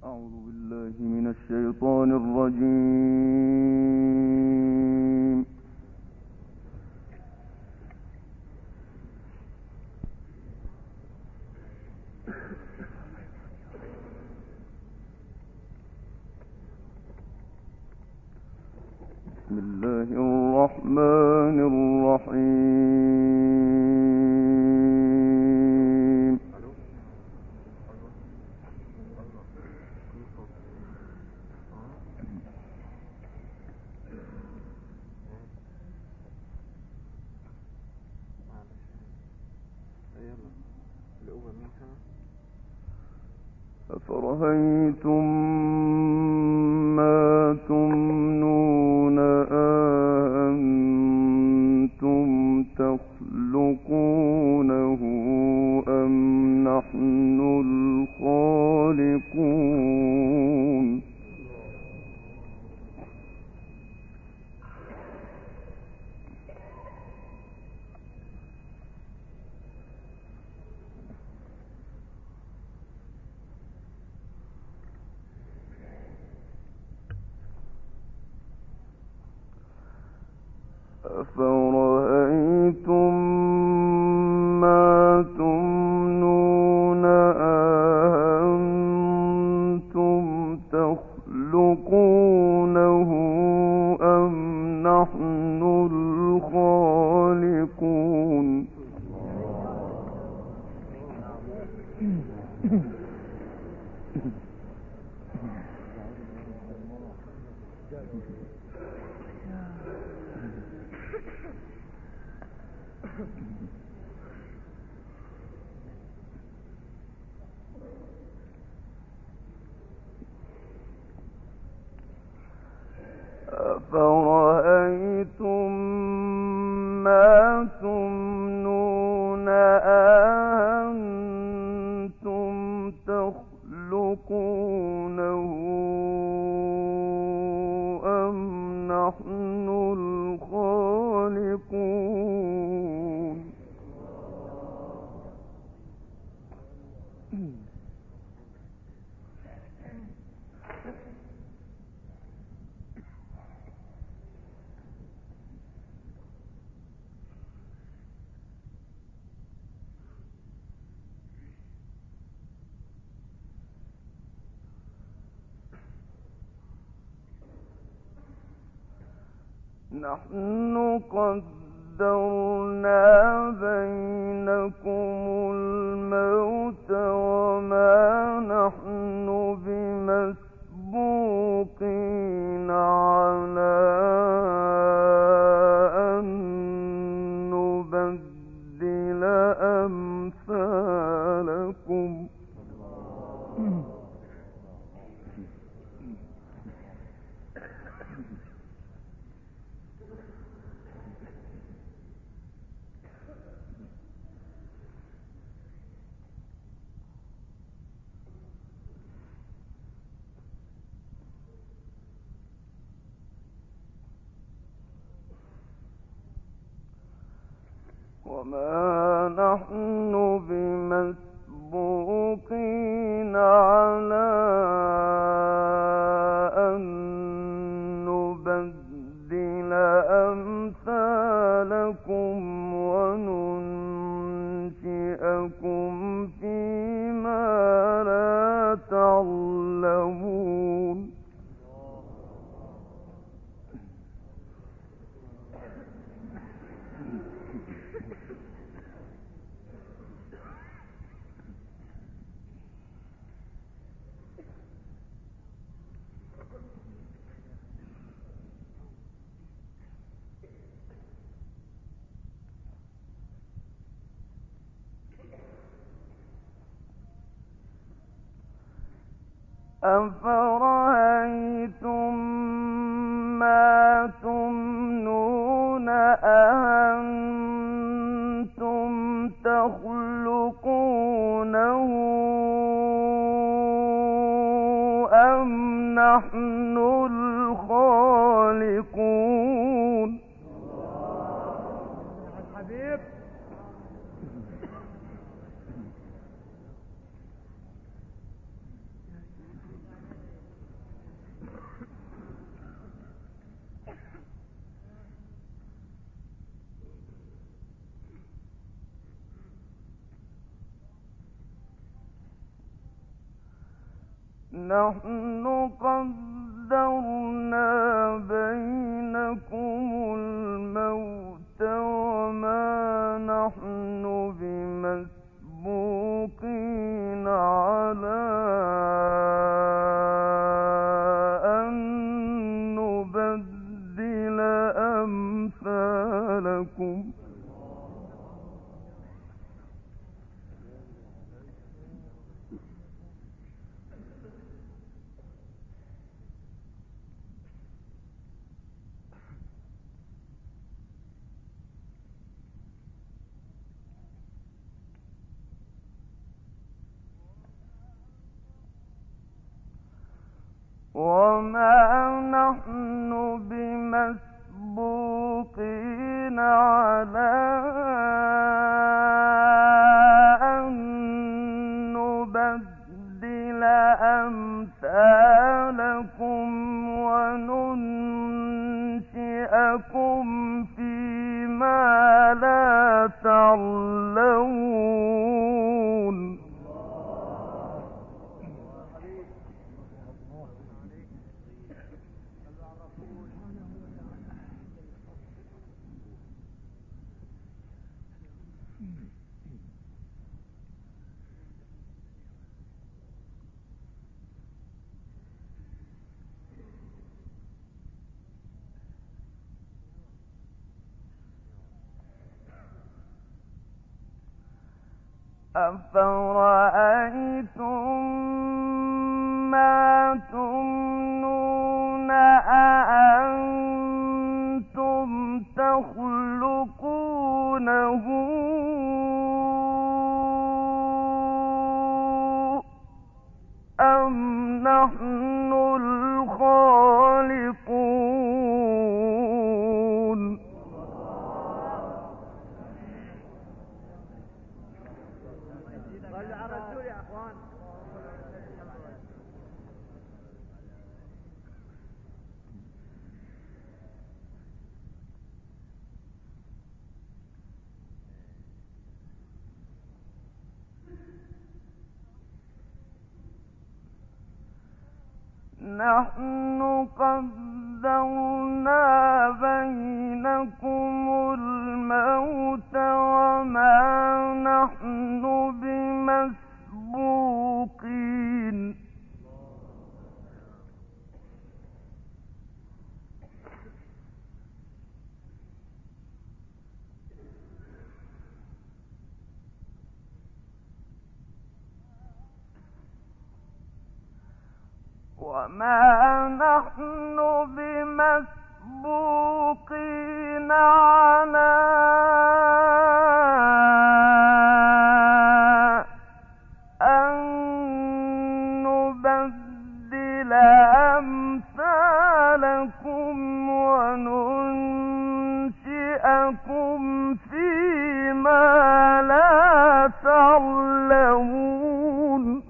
أعوذ بالله من الشيطان الرجيم. بسم الله الرحمن الرحيم. أفرأيتم ما تمنون أأنتم تخلقونه أم نحن الخالقون أفرأيتم ما تمنون أأنتم تخلقونه أم نحن الخالقون أفرأيتم ما تمنون أأنتم تخلقونه أم نحن الخالقون نحن قدرنا بينكم الموت وما نحن بمسبوقين على أن نبدل أمثالكم وما نحن بمسبوقين على أن نبدل أمثالكم وننشئكم فيما لا تعلمون أفرأيتم ما تمنون أأنتم تخلقونه أم نحن الخالقون حبيب نحن قدرنا بينكم الموت وما نحن بمسبوقين على أن نبدل أمثالكم وما نحن بمسبوقين على أن نبدل أمثالكم وننشئكم فيما لا تعلمون أفرأيتم ما تمنون أأنتم تخلقونه أم نحن الخالقون نحن قدرنا بينكم الموت وما نحن بمسبوقين وما نحن بمسبوقين على أن نبدل أمثالكم وننشئكم فيما لا تعلمون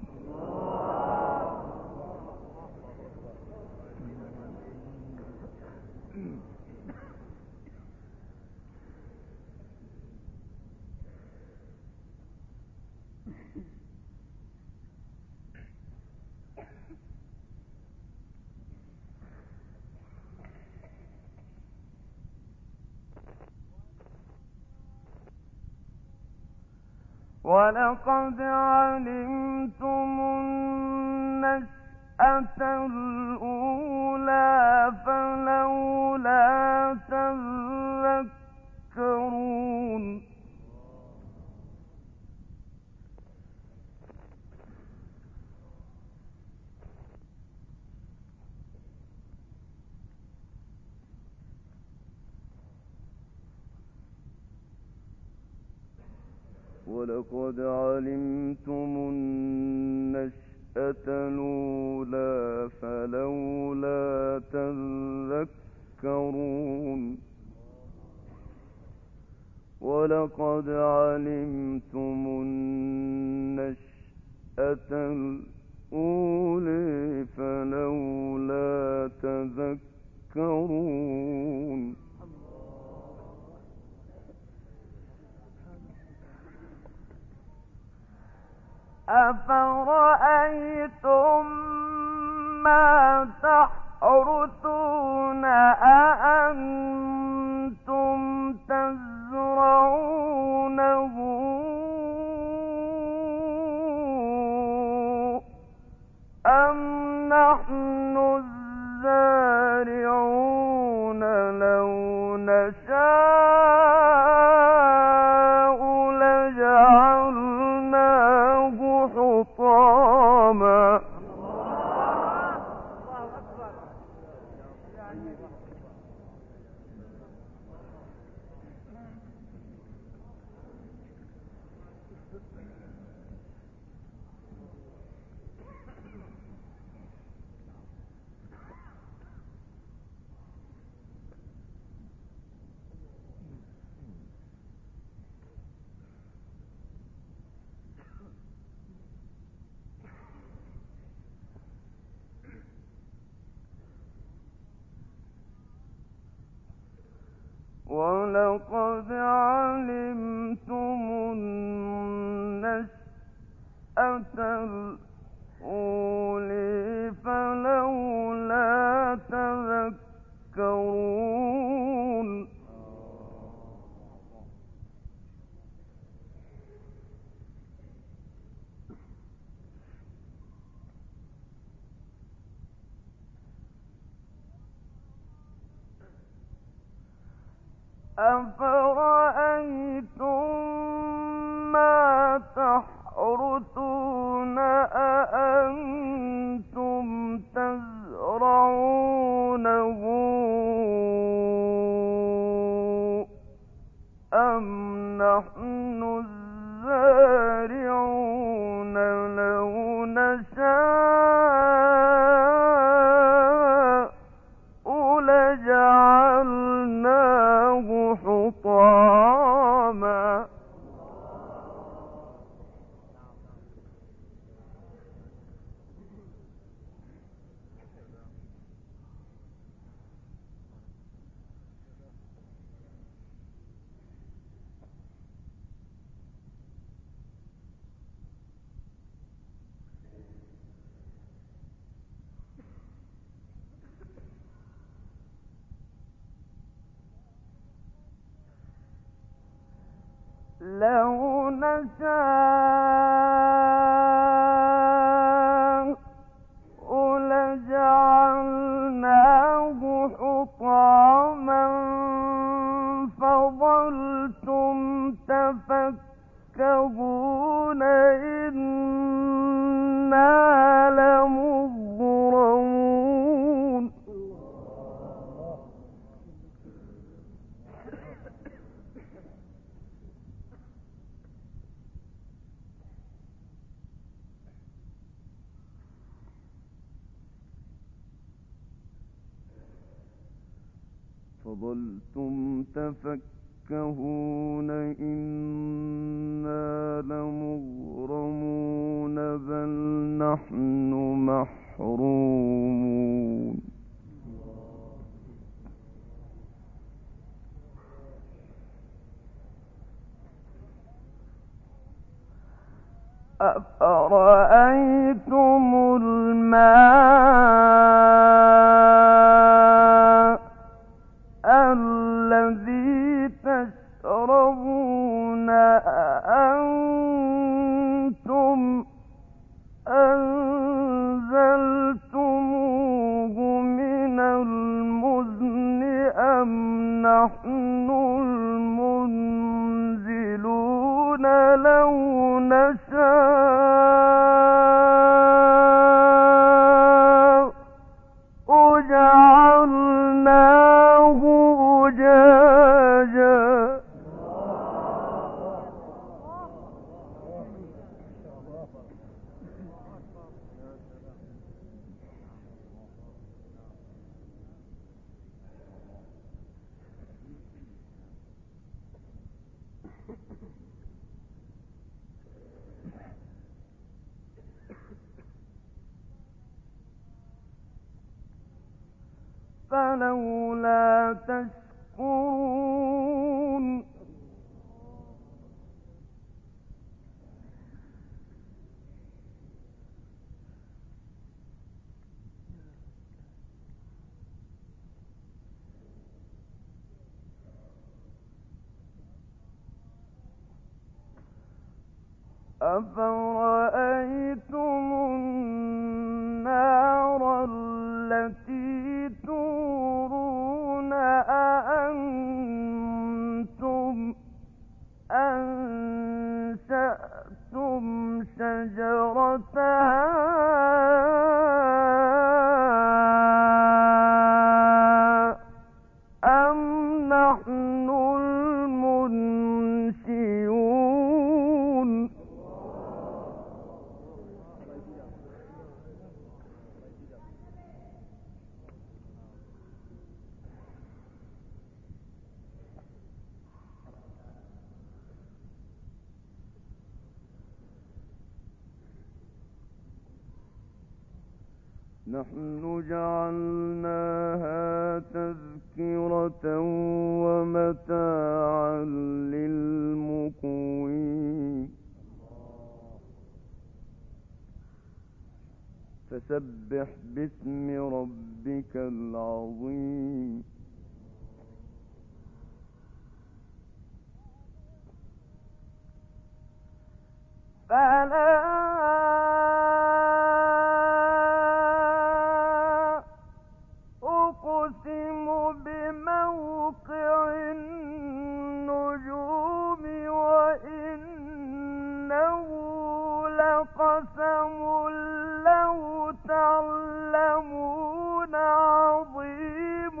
ولقد علمتم النشأة الأولى فلولا تذكرون ولقد علمتم النشأة الأولى فلولا تذكرون ولقد علمتم النشأة الأولى فلولا تذكرون أفرأيتم أَمْ نَحْنُ الزَّارِعُونَ لَوْ نَشَاءُ لَجَعَلْنَاهُ حُطَامًا وَلَقَدْ عَلِمْتُمُ النَّشْأَةَ الْأُولَىٰ فَلَوْلَا تَذَكَّرُونَ أَفَرَأَيْتُم مَّا تَحْرُثُونَ أَأَنتُمْ تَزْرَعُونَهُ أَمْ نَحْنُ الزَّارِعُونَ لَوْ نَشَاءُ لَجَعَلْنَاهُ حُطَامًا لَوْ نَشَاءُ لَجَعَلْنَاهُ حُطَامًا فَظَلْتُمْ تَفَكَّهُونَ إِنَّا لَمُغْرَمُونَ فَظَلْتُمْ تَفَكَّهُونَ إِنَّا لَمُغْرَمُونَ بَلْ نَحْنُ مَحْرُومُونَ أَفَرَأَيْتُمُ الْمَاءَ الَّذِي تَشْرَبُونَ أَأَنتُمْ أَنزَلْتُمُوهُ مِنَ الْمُزْنِ أَمْ نَحْنُ الْمُنزِلُونَ لَوْ نَشَاءُ جَعَلْنَاهُ أُجَاجًا فَلَوْلَا تَشْكُرُونَ أَفَرَأَيْتُمُ التي تورون أأنتم أنشأتم شجرتها أم نحن المنشئون نحن جعلناها تذكرة ومتاعا للمقوين فسبح باسم ربك العظيم فلا أقسم بموقع النجوم وإنه لقسم لو تعلمون عظيم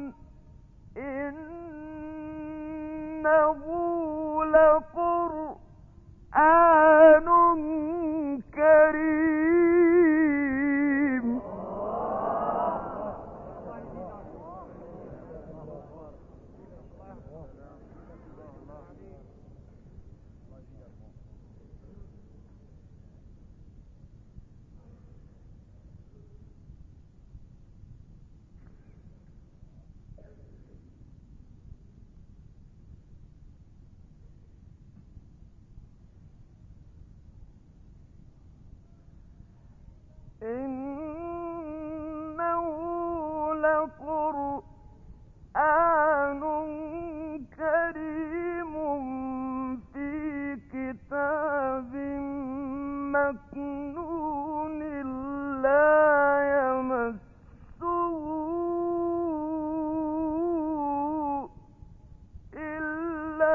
إنه لقرآن كريم إنه لقرآن كريم في كتاب مكنون لا يمسه إلا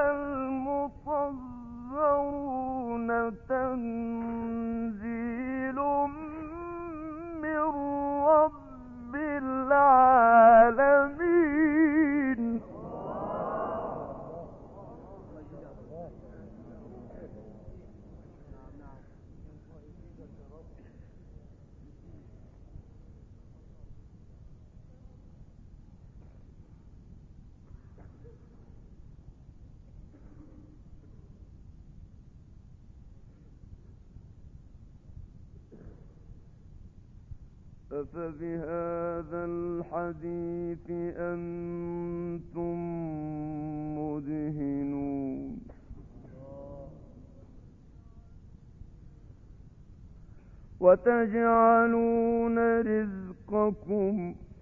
المطهرون تنزيل من رب العالمين أفبهذا الحديث أنتم مدهنون وتجعلون رزقكم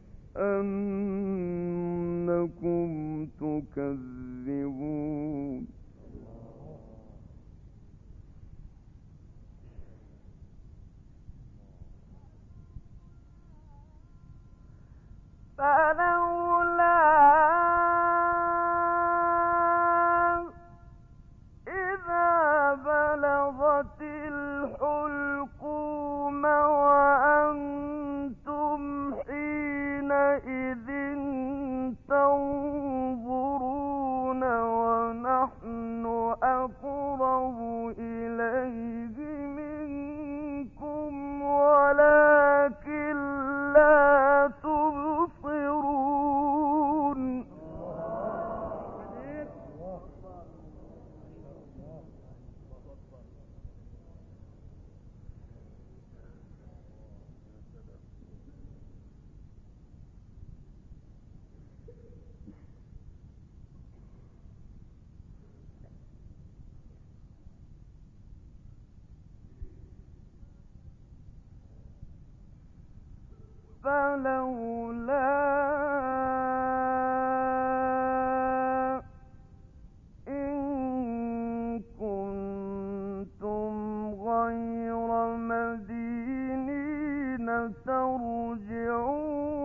أنكم تكذبون فلولا إذا بلغت الحلقوم وأنتم حينئذ تنظرون ونحن أقرب إليه منكم ولكن لا تبصرون فلولا إن كنتم غير مدينين ترجعون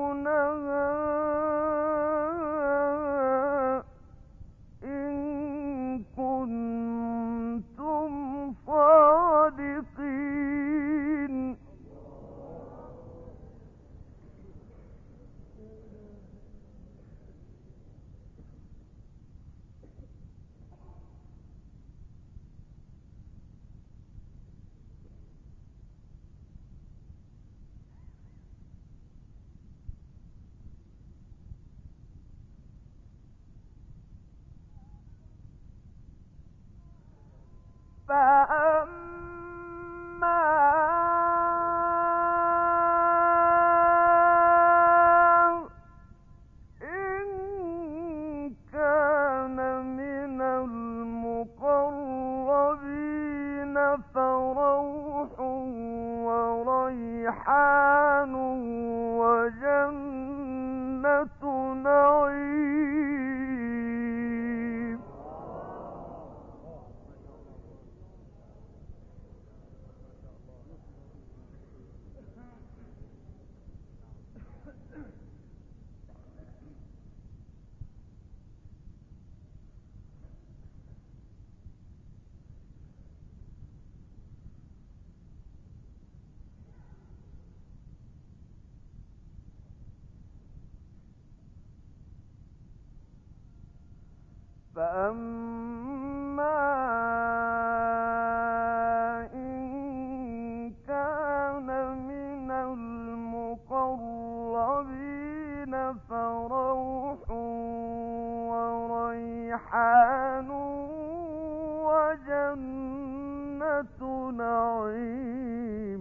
وريحان وجنة نعيم. فأما إن كان من المقربين فروح وريحان وجنة نعيم.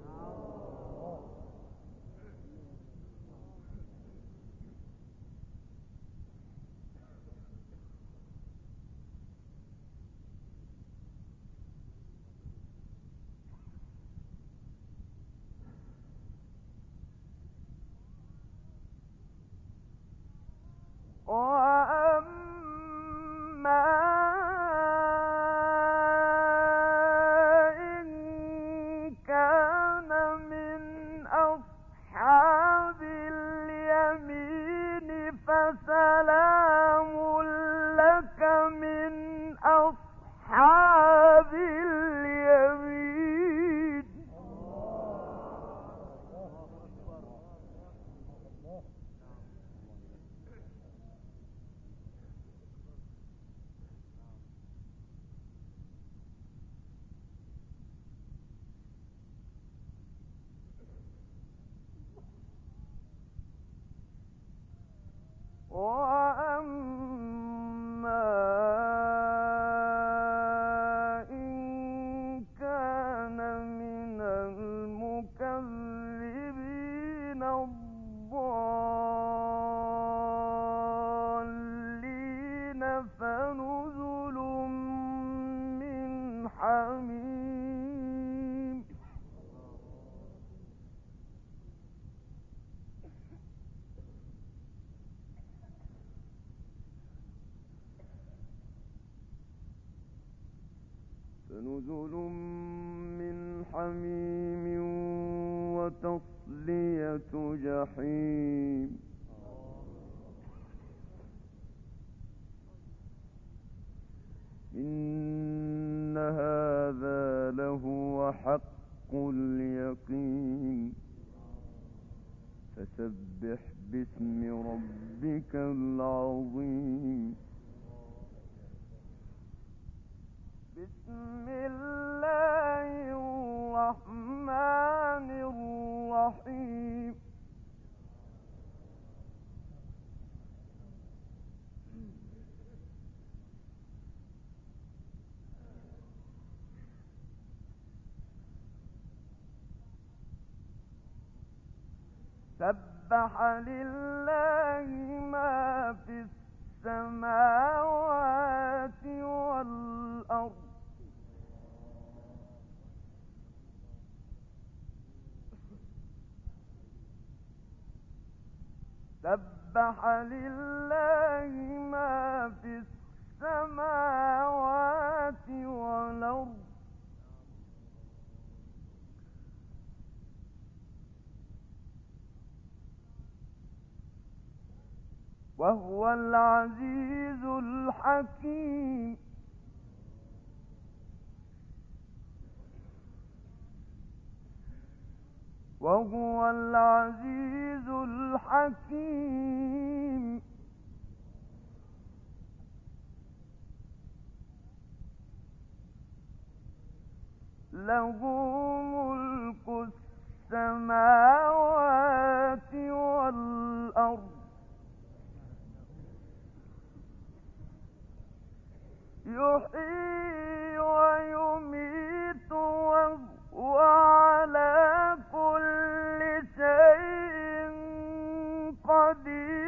وأما إن كان من أصحاب اليمين فسلام لك من أصحاب اليمين. وأما إن كان من المكذبين الضالين فنزل من حميم. فنزل من حميم وتصلية جحيم. إن هذا لهو حق اليقين. فسبح باسم ربك العظيم. بسم الله الرحمن الرحيم. سبح لله ما في السماوات والأرض. سبح لله ما في السماوات والأرض. وهو العزيز الحكيم. وهو العزيز الحكيم. له ملك السماوات والأرض. يحيي ويميت وهو على كل شيء قدير.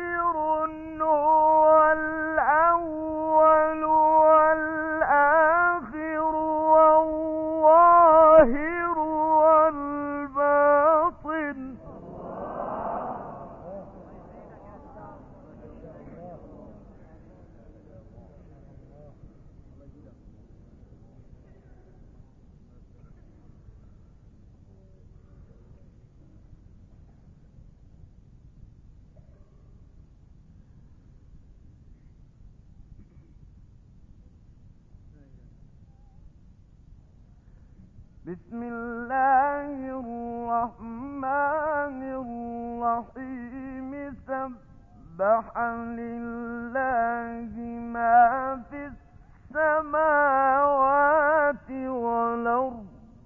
بسم الله الرحمن الرحيم سبح لله ما في السماوات والأرض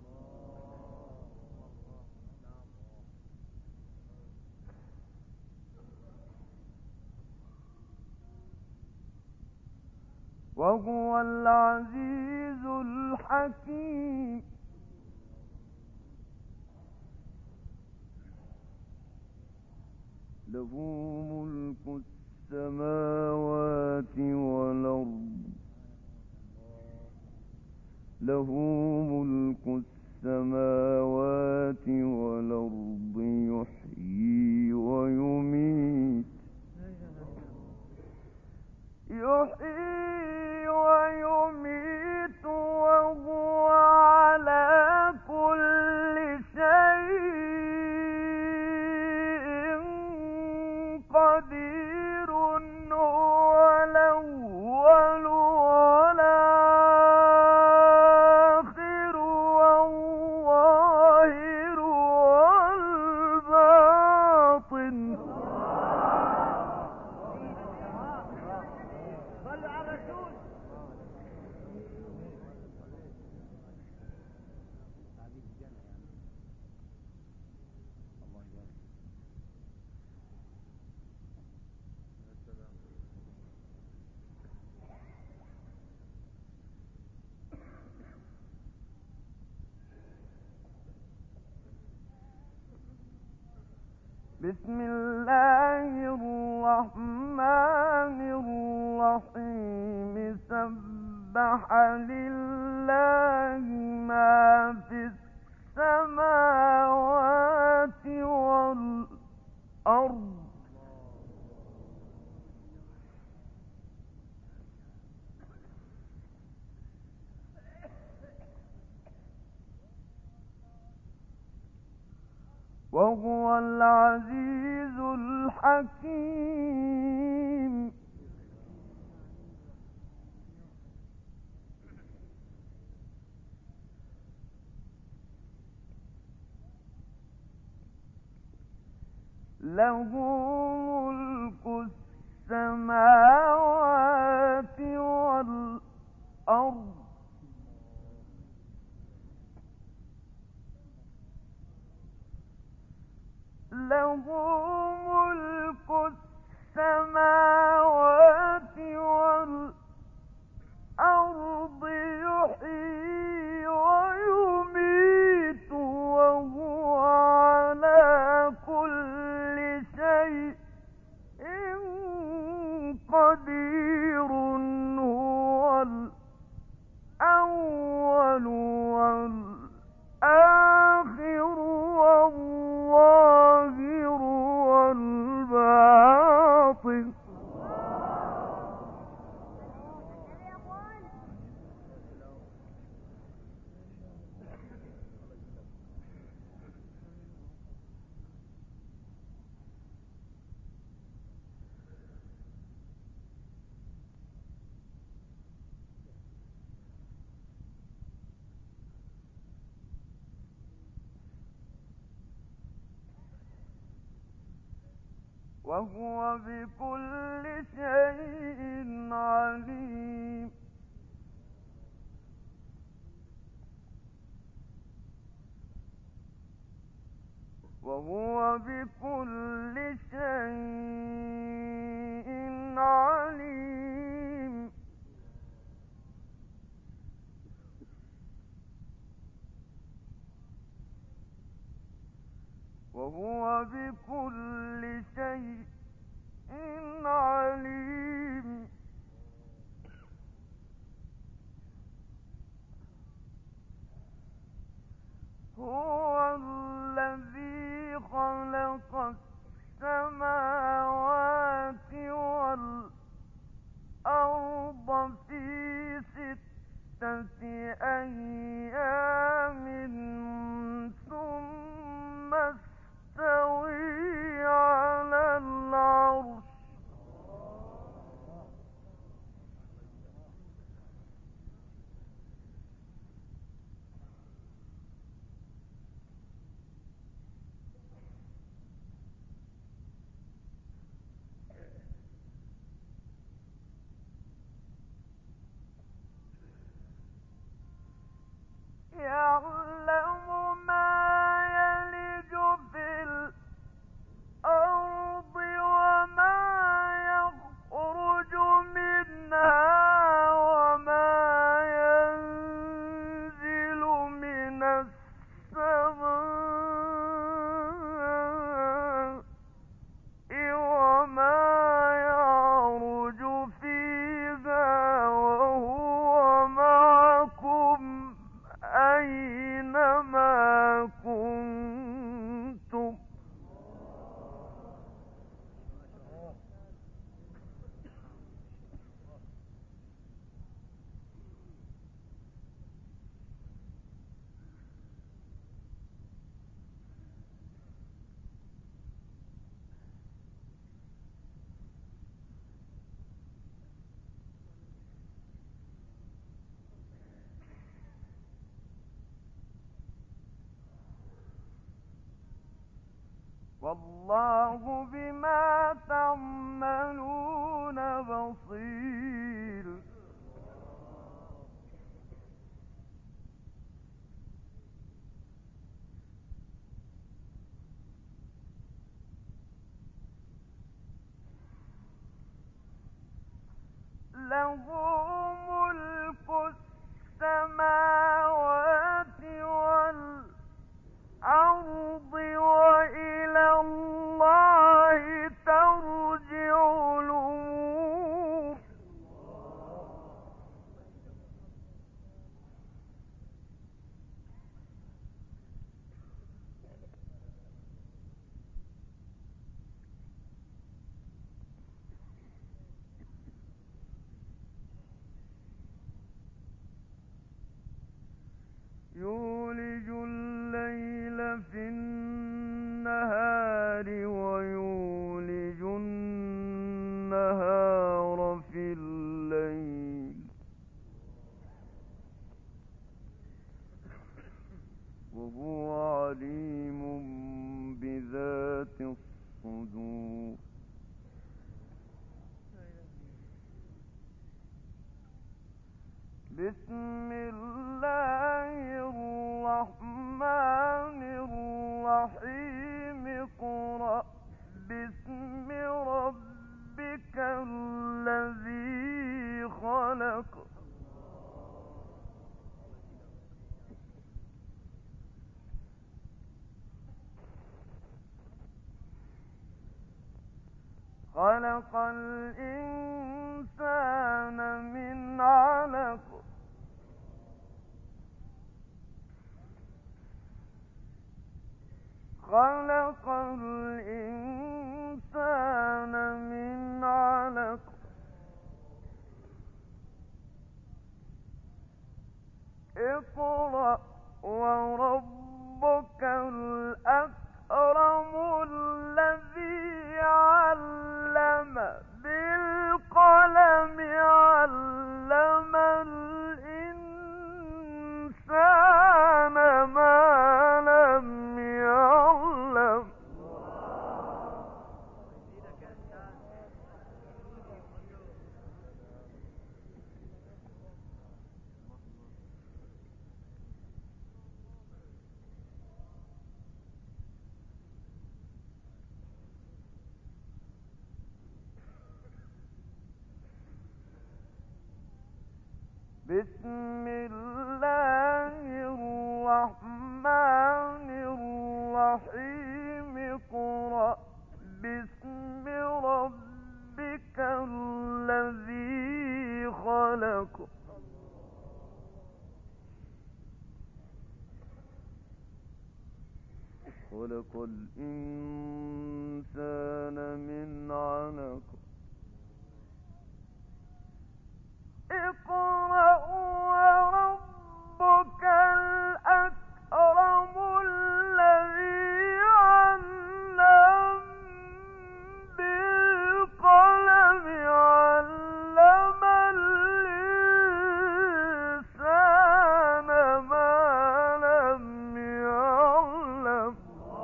وهو العزيز الحكيم له ملك السماوات والأرض له ملك السماوات والأرض يحيي ويميت وهو على كل شيء قدير هو الأول والآخر والظاهر والباطن بسم الله الرحمن الرحيم سبح لله ما في السماوات والأرض وهو العزيز الحكيم له ملك السماوات والأرض له ملك السماوات والأرض يحيي ويميت وهو على كل شيء قدير هو الأول والآخر والظاهر والباطن وهو بكل شيء عليم وهو بكل شيء عليم وهو بكل شيء عليم هو الذي خلق السماوات والأرض في 6 أيام ثم استوى على العرش والله بما تعملون بصير. له ملك السماوات والأرض وإلى الله ترجع الأمور. يولج الليل في النهار ويولج النهار في الليل وهو عليم بذات الصدور. بسم الله الرحمن الرحيم. اقرأ باسم ربك الذي خلق. خلق الإنسان من علق. خلق الإنسان من علق. اقرأ وربك الأكرم الذي علم بالقلم علم الإنسان ما لم يعلم. بسم الله الرحمن الرحيم. اقرأ باسم ربك الذي خلق. خلق الإنسان من علق. اقرأ وربك الأكرم الذي علم بالقلم علم الإنسان ما لم يعلم.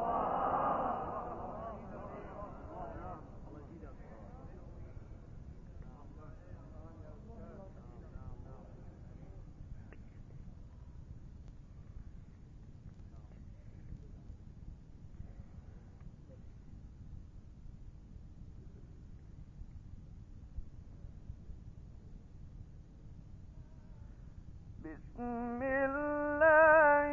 بسم الله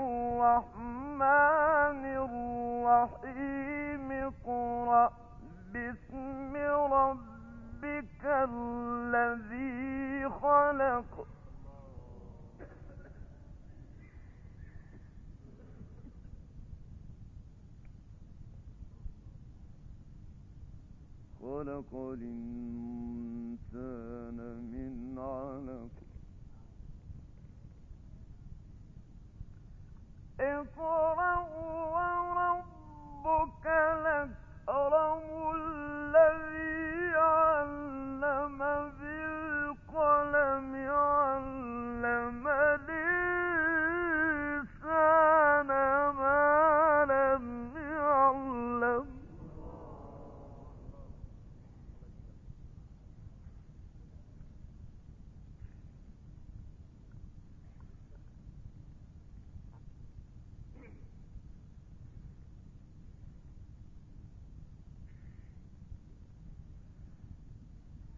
الرحمن الرحيم. اقرأ باسم ربك الذي خلق. خلق الإنسان من علق. اقرأ وربك الأكرم الذي علم بالقلم علم الإنسان ما لم يعلم.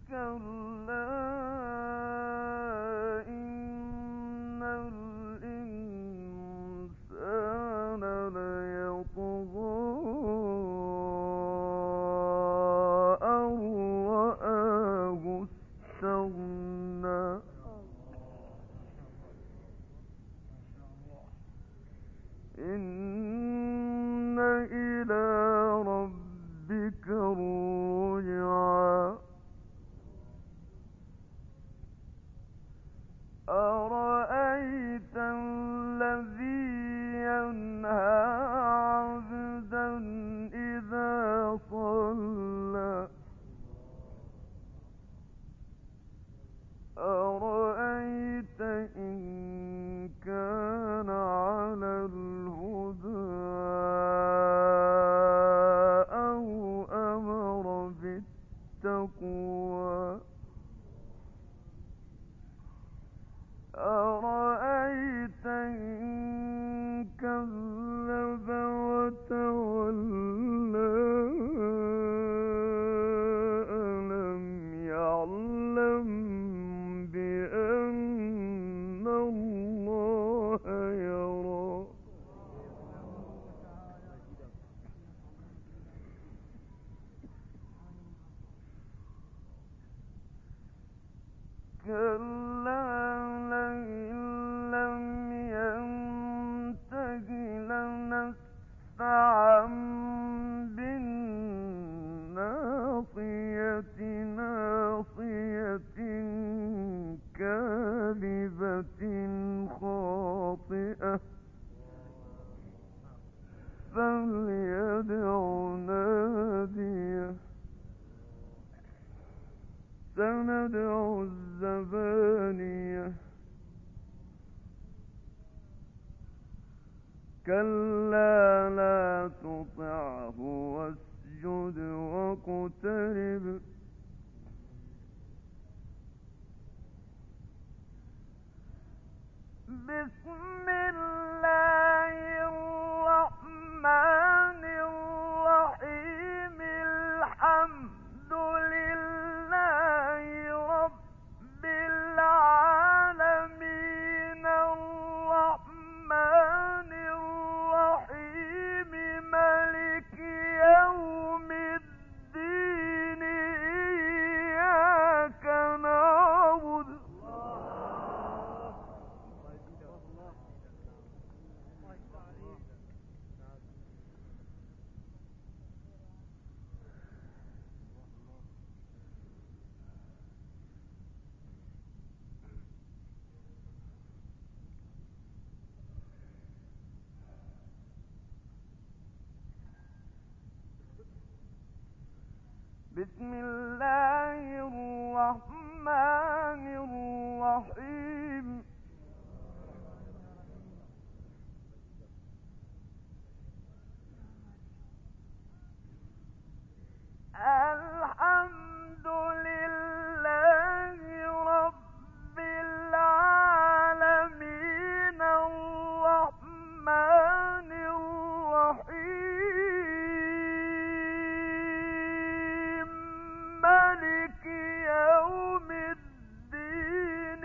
كلا إن الإنسان ليطغى أن رآه استغنى إن إلى ربك الرجعى أرأيت الذي ينهى عبدا إذا صلى أرأيت إن كان على الهدى أو أمر بالتقوى أرأيت إن كذب وتولى ألم يعلم بأن الله يرى كلا لئن لم ينته لنسفعا بالناصية ناصية كاذبة خاطئة فليدع ناديه سندع الزبانية كلا لا تطعه واسجد واقترب بسم الله الرحمن الرحيم الحمد لله رب العالمين الرحمن الرحيم مالك يوم الدين إياك نعبد بسم الله الرحمن الرحيم الحمد لله رب العالمين الرحمن الرحيم مالك يوم الدين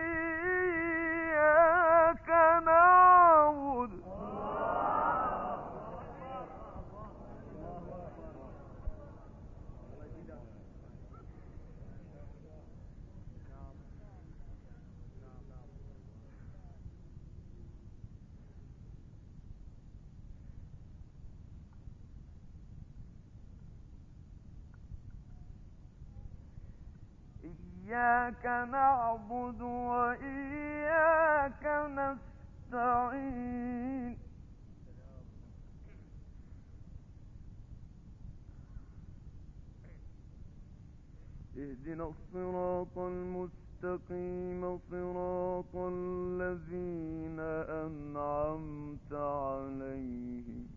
إياك نعبد إياك نعبد وإياك نستعين اهدنا الصراط المستقيم صراط الذين أنعمت عليهم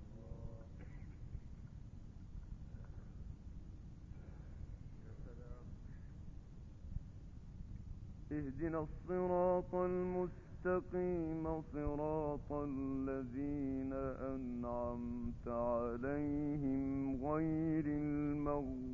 اهدنا الصراط المستقيم صراط الذين أنعمت عليهم غير المغضوب